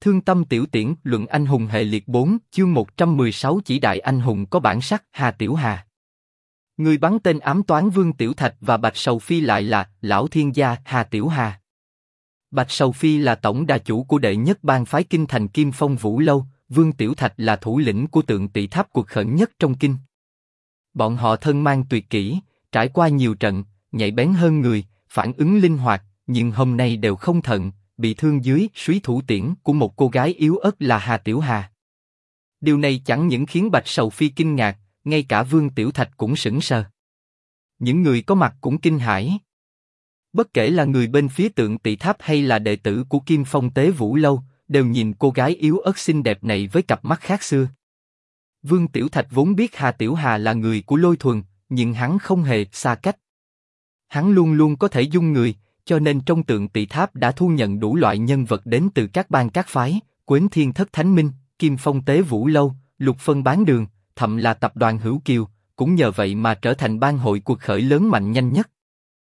Thương tâm tiểu tiễn, luận anh hùng hệ liệt 4, chương 116 chỉ đại anh hùng có bản sắc, Hà Tiểu Hà. Người bắn tên ám toán Vương Tiểu Thạch và Bạch Sầu Phi lại là lão thiên gia Hà Tiểu Hà. Bạch Sầu Phi là tổng đà chủ của đệ nhất bang phái kinh thành Kim Phong Vũ Lâu, Vương Tiểu Thạch là thủ lĩnh của Tượng Tỵ Tháp cuộc khẩn nhất trong kinh. Bọn họ thân mang tuyệt kỹ, trải qua nhiều trận, nhạy bén hơn người, phản ứng linh hoạt, nhưng hôm nay đều không thận, bị thương dưới suý thủ tiễn của một cô gái yếu ớt là Hà Tiểu Hà. Điều này chẳng những khiến Bạch Sầu Phi kinh ngạc, ngay cả Vương Tiểu Thạch cũng sững sờ. Những người có mặt cũng kinh hãi. Bất kể là người bên phía Tượng Tỵ Tháp hay là đệ tử của Kim Phong Tế Vũ Lâu, đều nhìn cô gái yếu ớt xinh đẹp này với cặp mắt khác xưa. Vương Tiểu Thạch vốn biết Hà Tiểu Hà là người của Lôi Thuần, nhưng hắn không hề xa cách. Hắn luôn luôn có thể dung người, cho nên trong Tượng Tỵ Tháp đã thu nhận đủ loại nhân vật đến từ các bang các phái, Quến Thiên Thất Thánh Minh, Kim Phong Tế Vũ Lâu, Lục Phân Bán Đường, thậm là tập đoàn Hữu Kiều, cũng nhờ vậy mà trở thành bang hội cuộc khởi lớn mạnh nhanh nhất.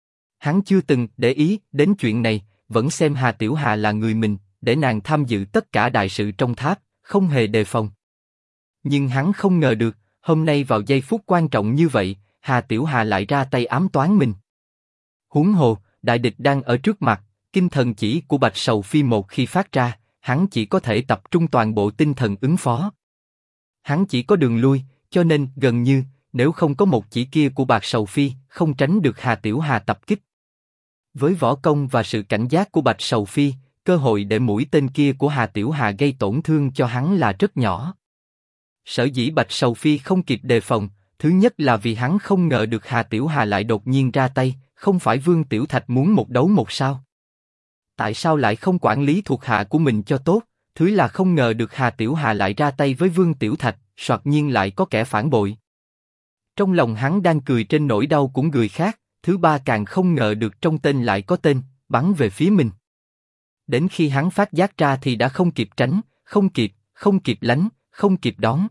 Hắn chưa từng để ý đến chuyện này, vẫn xem Hà Tiểu Hà là người mình, để nàng tham dự tất cả đại sự trong tháp, không hề đề phòng. Nhưng hắn không ngờ được, hôm nay vào giây phút quan trọng như vậy, Hà Tiểu Hà lại ra tay ám toán mình. Huống hồ, đại địch đang ở trước mặt, kinh thần chỉ của Bạch Sầu Phi một khi phát ra, hắn chỉ có thể tập trung toàn bộ tinh thần ứng phó. Hắn chỉ có đường lui, cho nên gần như nếu không có một chỉ kia của Bạch Sầu Phi, không tránh được Hà Tiểu Hà tập kích. Với võ công và sự cảnh giác của Bạch Sầu Phi, cơ hội để mũi tên kia của Hà Tiểu Hà gây tổn thương cho hắn là rất nhỏ. Sở dĩ Bạch Sầu Phi không kịp đề phòng, thứ nhất là vì hắn không ngờ được Hà Tiểu Hà lại đột nhiên ra tay, không phải Vương Tiểu Thạch muốn một đấu một sao? Tại sao lại không quản lý thuộc hạ của mình cho tốt? Thứ là không ngờ được Hà Tiểu Hà lại ra tay với Vương Tiểu Thạch, soạt nhiên lại có kẻ phản bội. Trong lòng hắn đang cười trên nỗi đau của người khác, thứ ba càng không ngờ được trong tên lại có tên, bắn về phía mình. Đến khi hắn phát giác ra thì đã không kịp tránh, không kịp lánh, không kịp đón.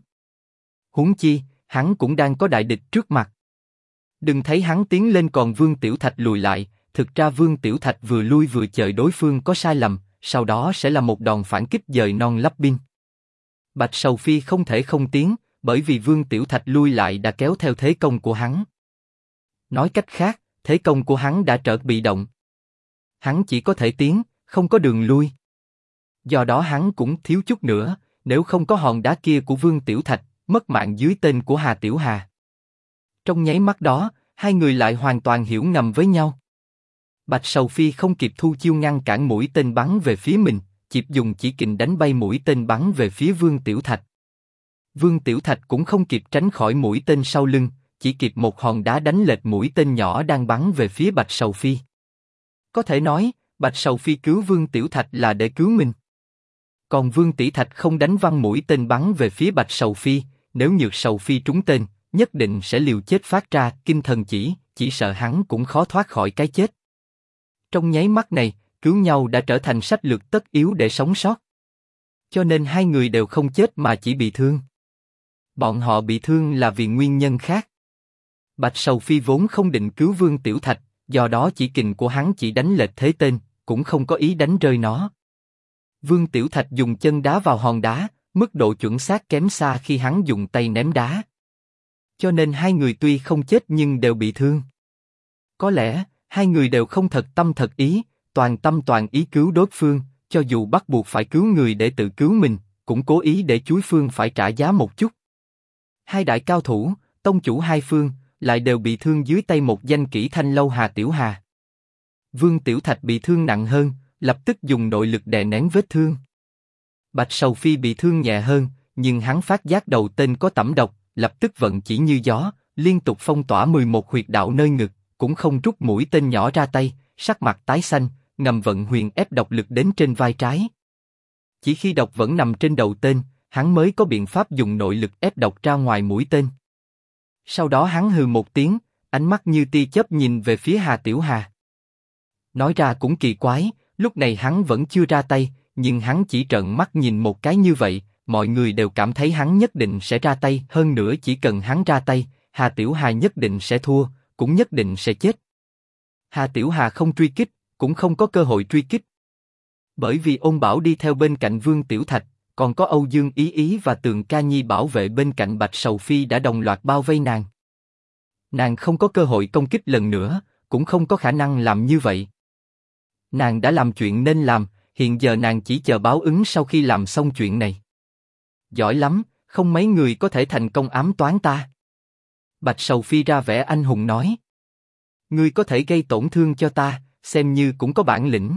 Huống chi, hắn cũng đang có đại địch trước mặt. Đừng thấy hắn tiến lên còn Vương Tiểu Thạch lùi lại, thực ra Vương Tiểu Thạch vừa lui vừa chờ đối phương có sai lầm, sau đó sẽ là một đòn phản kích dời non lấp binh. Bạch Sầu Phi không thể không tiến, bởi vì Vương Tiểu Thạch lui lại đã kéo theo thế công của hắn. Nói cách khác, thế công của hắn đã trở bị động. Hắn chỉ có thể tiến, không có đường lui. Do đó hắn cũng thiếu chút nữa, nếu không có hòn đá kia của Vương Tiểu Thạch, mất mạng dưới tên của Hà Tiểu Hà. Trong nháy mắt đó, hai người lại hoàn toàn hiểu ngầm với nhau. Bạch Sầu Phi không kịp thu chiêu ngăn cản mũi tên bắn về phía mình, kịp dùng chỉ kình đánh bay mũi tên bắn về phía Vương Tiểu Thạch. Vương Tiểu Thạch cũng không kịp tránh khỏi mũi tên sau lưng, chỉ kịp một hòn đá đánh lệch mũi tên nhỏ đang bắn về phía Bạch Sầu Phi. Có thể nói, Bạch Sầu Phi cứu Vương Tiểu Thạch là để cứu mình. Còn Vương Tiểu Thạch không đánh văng mũi tên bắn về phía Bạch Sầu Phi, nếu Nhược Sầu Phi trúng tên, nhất định sẽ liều chết phát ra kinh thần chỉ sợ hắn cũng khó thoát khỏi cái chết. Trong nháy mắt này, cứu nhau đã trở thành sách lược tất yếu để sống sót. Cho nên hai người đều không chết mà chỉ bị thương. Bọn họ bị thương là vì nguyên nhân khác. Bạch Sầu Phi vốn không định cứu Vương Tiểu Thạch, do đó chỉ kình của hắn chỉ đánh lệch thế tên, cũng không có ý đánh rơi nó. Vương Tiểu Thạch dùng chân đá vào hòn đá, mức độ chuẩn xác kém xa khi hắn dùng tay ném đá. Cho nên hai người tuy không chết nhưng đều bị thương. Có lẽ, hai người đều không thật tâm thật ý, toàn tâm toàn ý cứu đối phương, cho dù bắt buộc phải cứu người để tự cứu mình, cũng cố ý để đối phương phải trả giá một chút. Hai đại cao thủ, tông chủ hai phương, lại đều bị thương dưới tay một danh kỹ thanh lâu Hà Tiểu Hà. Vương Tiểu Thạch bị thương nặng hơn, lập tức dùng nội lực đè nén vết thương. Bạch Sầu Phi bị thương nhẹ hơn, nhưng hắn phát giác đầu tên có tẩm độc, lập tức vận chỉ như gió, liên tục phong tỏa 11 huyệt đạo nơi ngực, cũng không rút mũi tên nhỏ ra tay, sắc mặt tái xanh, ngầm vận huyền ép độc lực đến trên vai trái. Chỉ khi độc vẫn nằm trên đầu tên, hắn mới có biện pháp dùng nội lực ép độc ra ngoài mũi tên. Sau đó hắn hừ một tiếng, ánh mắt như tia chớp nhìn về phía Hà Tiểu Hà. Nói ra cũng kỳ quái, lúc này hắn vẫn chưa ra tay, nhưng hắn chỉ trợn mắt nhìn một cái như vậy, mọi người đều cảm thấy hắn nhất định sẽ ra tay, hơn nữa chỉ cần hắn ra tay, Hà Tiểu Hà nhất định sẽ thua, cũng nhất định sẽ chết. Hà Tiểu Hà không truy kích, cũng không có cơ hội truy kích. Bởi vì Ôn Bảo đi theo bên cạnh Vương Tiểu Thạch, còn có Âu Dương Ý Ý và Tường Ca Nhi bảo vệ bên cạnh Bạch Sầu Phi đã đồng loạt bao vây nàng. Nàng không có cơ hội công kích lần nữa, cũng không có khả năng làm như vậy. Nàng đã làm chuyện nên làm, hiện giờ nàng chỉ chờ báo ứng sau khi làm xong chuyện này. Giỏi lắm, không mấy người có thể thành công ám toán ta. Bạch Sầu Phi ra vẻ anh hùng nói. Ngươi có thể gây tổn thương cho ta, xem như cũng có bản lĩnh.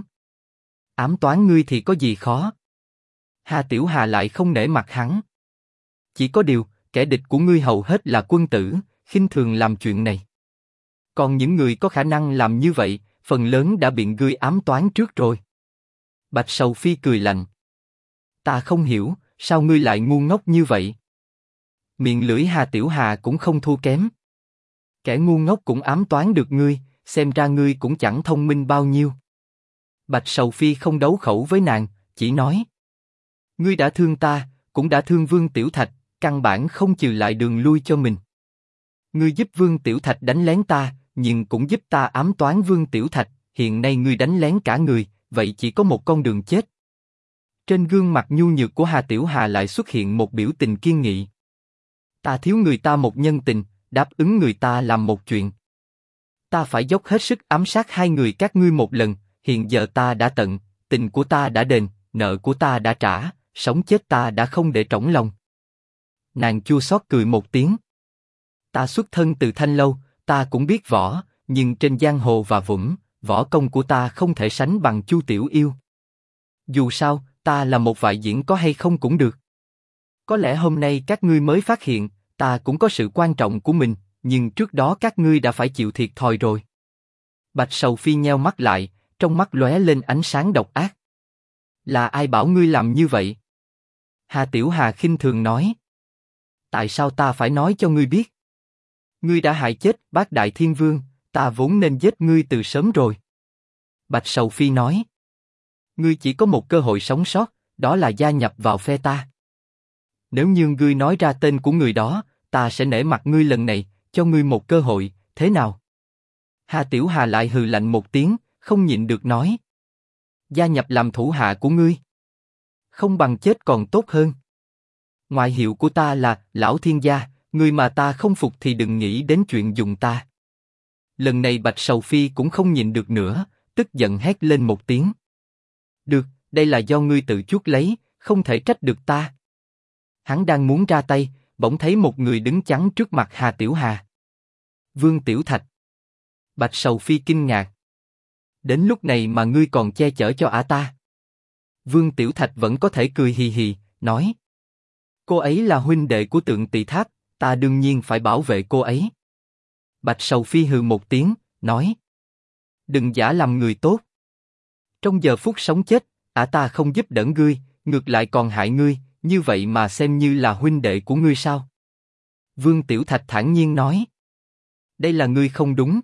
Ám toán ngươi thì có gì khó. Hà Tiểu Hà lại không nể mặt hắn. Chỉ có điều, kẻ địch của ngươi hầu hết là quân tử, khinh thường làm chuyện này. Còn những người có khả năng làm như vậy, phần lớn đã bị ngươi ám toán trước rồi. Bạch Sầu Phi cười lạnh. Ta không hiểu, sao ngươi lại ngu ngốc như vậy? Miệng lưỡi Hà Tiểu Hà cũng không thua kém. Kẻ ngu ngốc cũng ám toán được ngươi, xem ra ngươi cũng chẳng thông minh bao nhiêu. Bạch Sầu Phi không đấu khẩu với nàng, chỉ nói. Ngươi đã thương ta, cũng đã thương Vương Tiểu Thạch, căn bản không trừ lại đường lui cho mình. Ngươi giúp Vương Tiểu Thạch đánh lén ta, nhưng cũng giúp ta ám toán Vương Tiểu Thạch, hiện nay ngươi đánh lén cả người, vậy chỉ có một con đường chết. Trên gương mặt nhu nhược của Hà Tiểu Hà lại xuất hiện một biểu tình kiên nghị. Ta thiếu người ta một nhân tình, đáp ứng người ta làm một chuyện. Ta phải dốc hết sức ám sát hai người các ngươi một lần, hiện giờ ta đã tận, tình của ta đã đền, nợ của ta đã trả, sống chết ta đã không để trỏng lòng. Nàng chua xót cười một tiếng. Ta xuất thân từ Thanh Lâu, ta cũng biết võ, nhưng trên giang hồ và vũng, võ công của ta không thể sánh bằng Chu Tiểu Yêu. Dù sao, ta là một vại diễn có hay không cũng được. Có lẽ hôm nay các ngươi mới phát hiện, ta cũng có sự quan trọng của mình, nhưng trước đó các ngươi đã phải chịu thiệt thòi rồi. Bạch Sầu Phi nheo mắt lại, trong mắt lóe lên ánh sáng độc ác. Là ai bảo ngươi làm như vậy? Hà Tiểu Hà khinh thường nói. Tại sao ta phải nói cho ngươi biết? Ngươi đã hại chết Bát Đại Thiên Vương, ta vốn nên giết ngươi từ sớm rồi. Bạch Sầu Phi nói. Ngươi chỉ có một cơ hội sống sót, đó là gia nhập vào phe ta. Nếu như ngươi nói ra tên của người đó, ta sẽ nể mặt ngươi lần này, cho ngươi một cơ hội, thế nào? Hà Tiểu Hà lại hừ lạnh một tiếng, không nhịn được nói. Gia nhập làm thủ hạ của ngươi. Không bằng chết còn tốt hơn. Ngoại hiệu của ta là Lão Thiên Gia, người mà ta không phục thì đừng nghĩ đến chuyện dùng ta. Lần này Bạch Sầu Phi cũng không nhịn được nữa, tức giận hét lên một tiếng. Được, đây là do ngươi tự chuốc lấy, không thể trách được ta. Hắn đang muốn ra tay, bỗng thấy một người đứng chắn trước mặt Hà Tiểu Hà. Vương Tiểu Thạch. Bạch Sầu Phi kinh ngạc. Đến lúc này mà ngươi còn che chở cho ả ta. Vương Tiểu Thạch vẫn có thể cười hì hì, nói. Cô ấy là huynh đệ của Tượng Tỳ Tháp, ta đương nhiên phải bảo vệ cô ấy. Bạch Sầu Phi hừ một tiếng, nói. Đừng giả làm người tốt. Trong giờ phút sống chết, ả ta không giúp đỡ ngươi, ngược lại còn hại ngươi, như vậy mà xem như là huynh đệ của ngươi sao? Vương Tiểu Thạch thản nhiên nói. Đây là ngươi không đúng.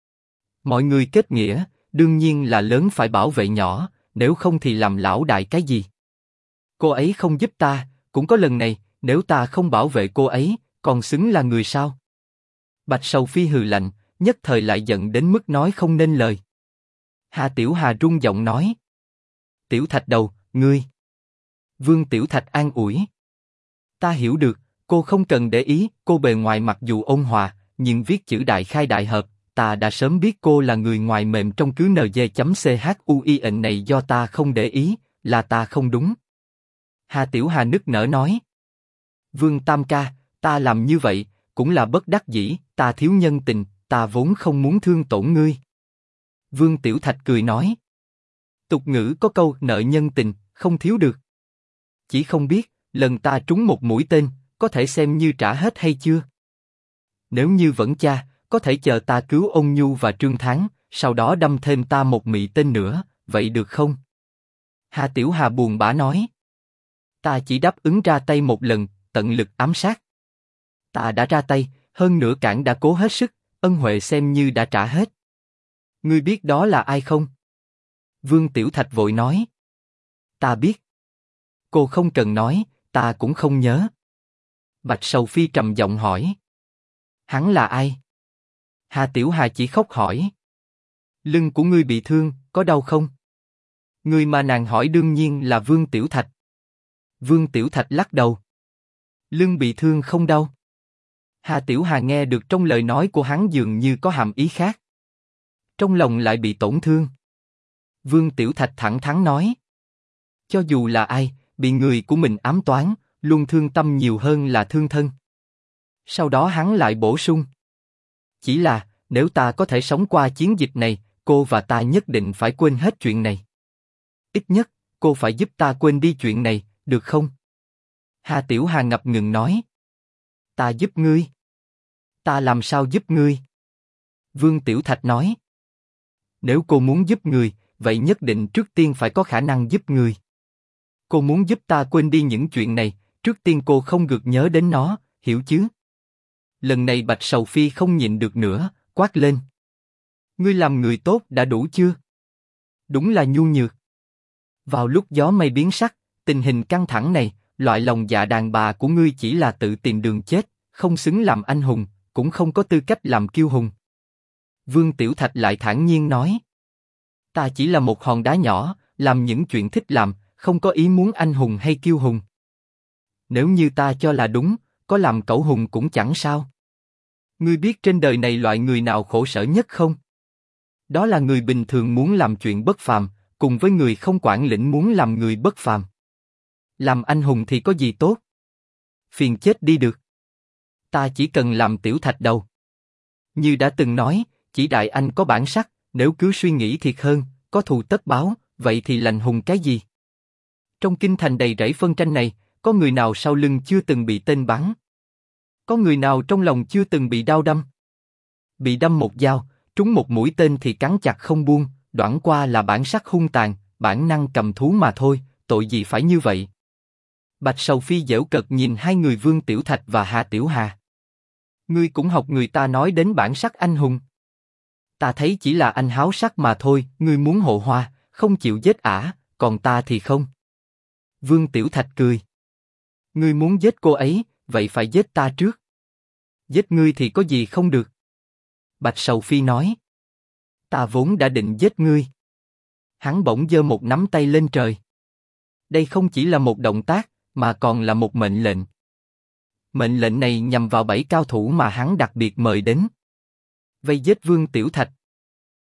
Mọi người kết nghĩa, đương nhiên là lớn phải bảo vệ nhỏ, nếu không thì làm lão đại cái gì? Cô ấy không giúp ta, cũng có lần này, nếu ta không bảo vệ cô ấy, còn xứng là người sao? Bạch Sầu Phi hừ lạnh, nhất thời lại giận đến mức nói không nên lời. Hà Tiểu Hà run giọng nói. Tiểu Thạch đầu, ngươi. Vương Tiểu Thạch an ủi. Ta hiểu được, cô không cần để ý, cô bề ngoài mặc dù ôn hòa, nhưng viết chữ đại khai đại hợp, ta đã sớm biết cô là người ngoài mềm trong cứ NG.CHUI này do ta không để ý, là ta không đúng. Hà Tiểu Hà nức nở nói. Vương Tam ca, ta làm như vậy, cũng là bất đắc dĩ, ta thiếu nhân tình, ta vốn không muốn thương tổn ngươi. Vương Tiểu Thạch cười nói. Tục ngữ có câu nợ nhân tình, không thiếu được. Chỉ không biết, lần ta trúng một mũi tên, có thể xem như trả hết hay chưa? Nếu như vẫn cha, có thể chờ ta cứu Ôn Nhu và Trương Thắng, sau đó đâm thêm ta một mị tên nữa, vậy được không? Hà Tiểu Hà buồn bã nói. Ta chỉ đáp ứng ra tay một lần, tận lực ám sát. Ta đã ra tay, hơn nữa cảng đã cố hết sức, ân huệ xem như đã trả hết. Ngươi biết đó là ai không? Vương Tiểu Thạch vội nói. Ta biết. Cô không cần nói, ta cũng không nhớ. Bạch Sầu Phi trầm giọng hỏi. Hắn là ai? Hà Tiểu Hà chỉ khóc hỏi. Lưng của ngươi bị thương, có đau không? Người mà nàng hỏi đương nhiên là Vương Tiểu Thạch. Vương Tiểu Thạch lắc đầu. Lưng bị thương không đau. Hà Tiểu Hà nghe được trong lời nói của hắn dường như có hàm ý khác. Trong lòng lại bị tổn thương. Vương Tiểu Thạch thẳng thắn nói. Cho dù là ai, bị người của mình ám toán, luôn thương tâm nhiều hơn là thương thân. Sau đó hắn lại bổ sung. Chỉ là, nếu ta có thể sống qua chiến dịch này, cô và ta nhất định phải quên hết chuyện này. Ít nhất, cô phải giúp ta quên đi chuyện này, được không? Hà Tiểu Hà ngập ngừng nói. Ta giúp ngươi. Ta làm sao giúp ngươi? Vương Tiểu Thạch nói. Nếu cô muốn giúp người, vậy nhất định trước tiên phải có khả năng giúp người. Cô muốn giúp ta quên đi những chuyện này, trước tiên cô không được nhớ đến nó, hiểu chứ? Lần này Bạch Sầu Phi không nhịn được nữa, quát lên. Ngươi làm người tốt đã đủ chưa? Đúng là nhu nhược. Vào lúc gió mây biến sắc, tình hình căng thẳng này, loại lòng dạ đàn bà của ngươi chỉ là tự tìm đường chết, không xứng làm anh hùng, cũng không có tư cách làm kiêu hùng. Vương Tiểu Thạch lại thản nhiên nói. Ta chỉ là một hòn đá nhỏ, làm những chuyện thích làm, không có ý muốn anh hùng hay kiêu hùng. Nếu như ta cho là đúng, có làm cẩu hùng cũng chẳng sao. Ngươi biết trên đời này loại người nào khổ sở nhất không? Đó là người bình thường muốn làm chuyện bất phàm, cùng với người không quản lĩnh muốn làm người bất phàm. Làm anh hùng thì có gì tốt? Phiền chết đi được. Ta chỉ cần làm tiểu thạch đầu. Như đã từng nói, chỉ đại anh có bản sắc, nếu cứ suy nghĩ thiệt hơn, có thù tất báo, vậy thì lành hùng cái gì? Trong kinh thành đầy rẫy phân tranh này, có người nào sau lưng chưa từng bị tên bắn? Có người nào trong lòng chưa từng bị đao đâm? Bị đâm một dao, trúng một mũi tên thì cắn chặt không buông, đoản qua là bản sắc hung tàn, bản năng cầm thú mà thôi, tội gì phải như vậy? Bạch Sầu Phi giễu cợt nhìn hai người Vương Tiểu Thạch và Hà Tiểu Hà. Ngươi cũng học người ta nói đến bản sắc anh hùng. Ta thấy chỉ là anh háo sắc mà thôi, ngươi muốn hộ hoa, không chịu giết ả, còn ta thì không. Vương Tiểu Thạch cười. Ngươi muốn giết cô ấy, vậy phải giết ta trước. Giết ngươi thì có gì không được? Bạch Sầu Phi nói. Ta vốn đã định giết ngươi. Hắn bỗng giơ một nắm tay lên trời. Đây không chỉ là một động tác, mà còn là một mệnh lệnh. Mệnh lệnh này nhằm vào 7 cao thủ mà hắn đặc biệt mời đến. Vây giết Vương Tiểu Thạch,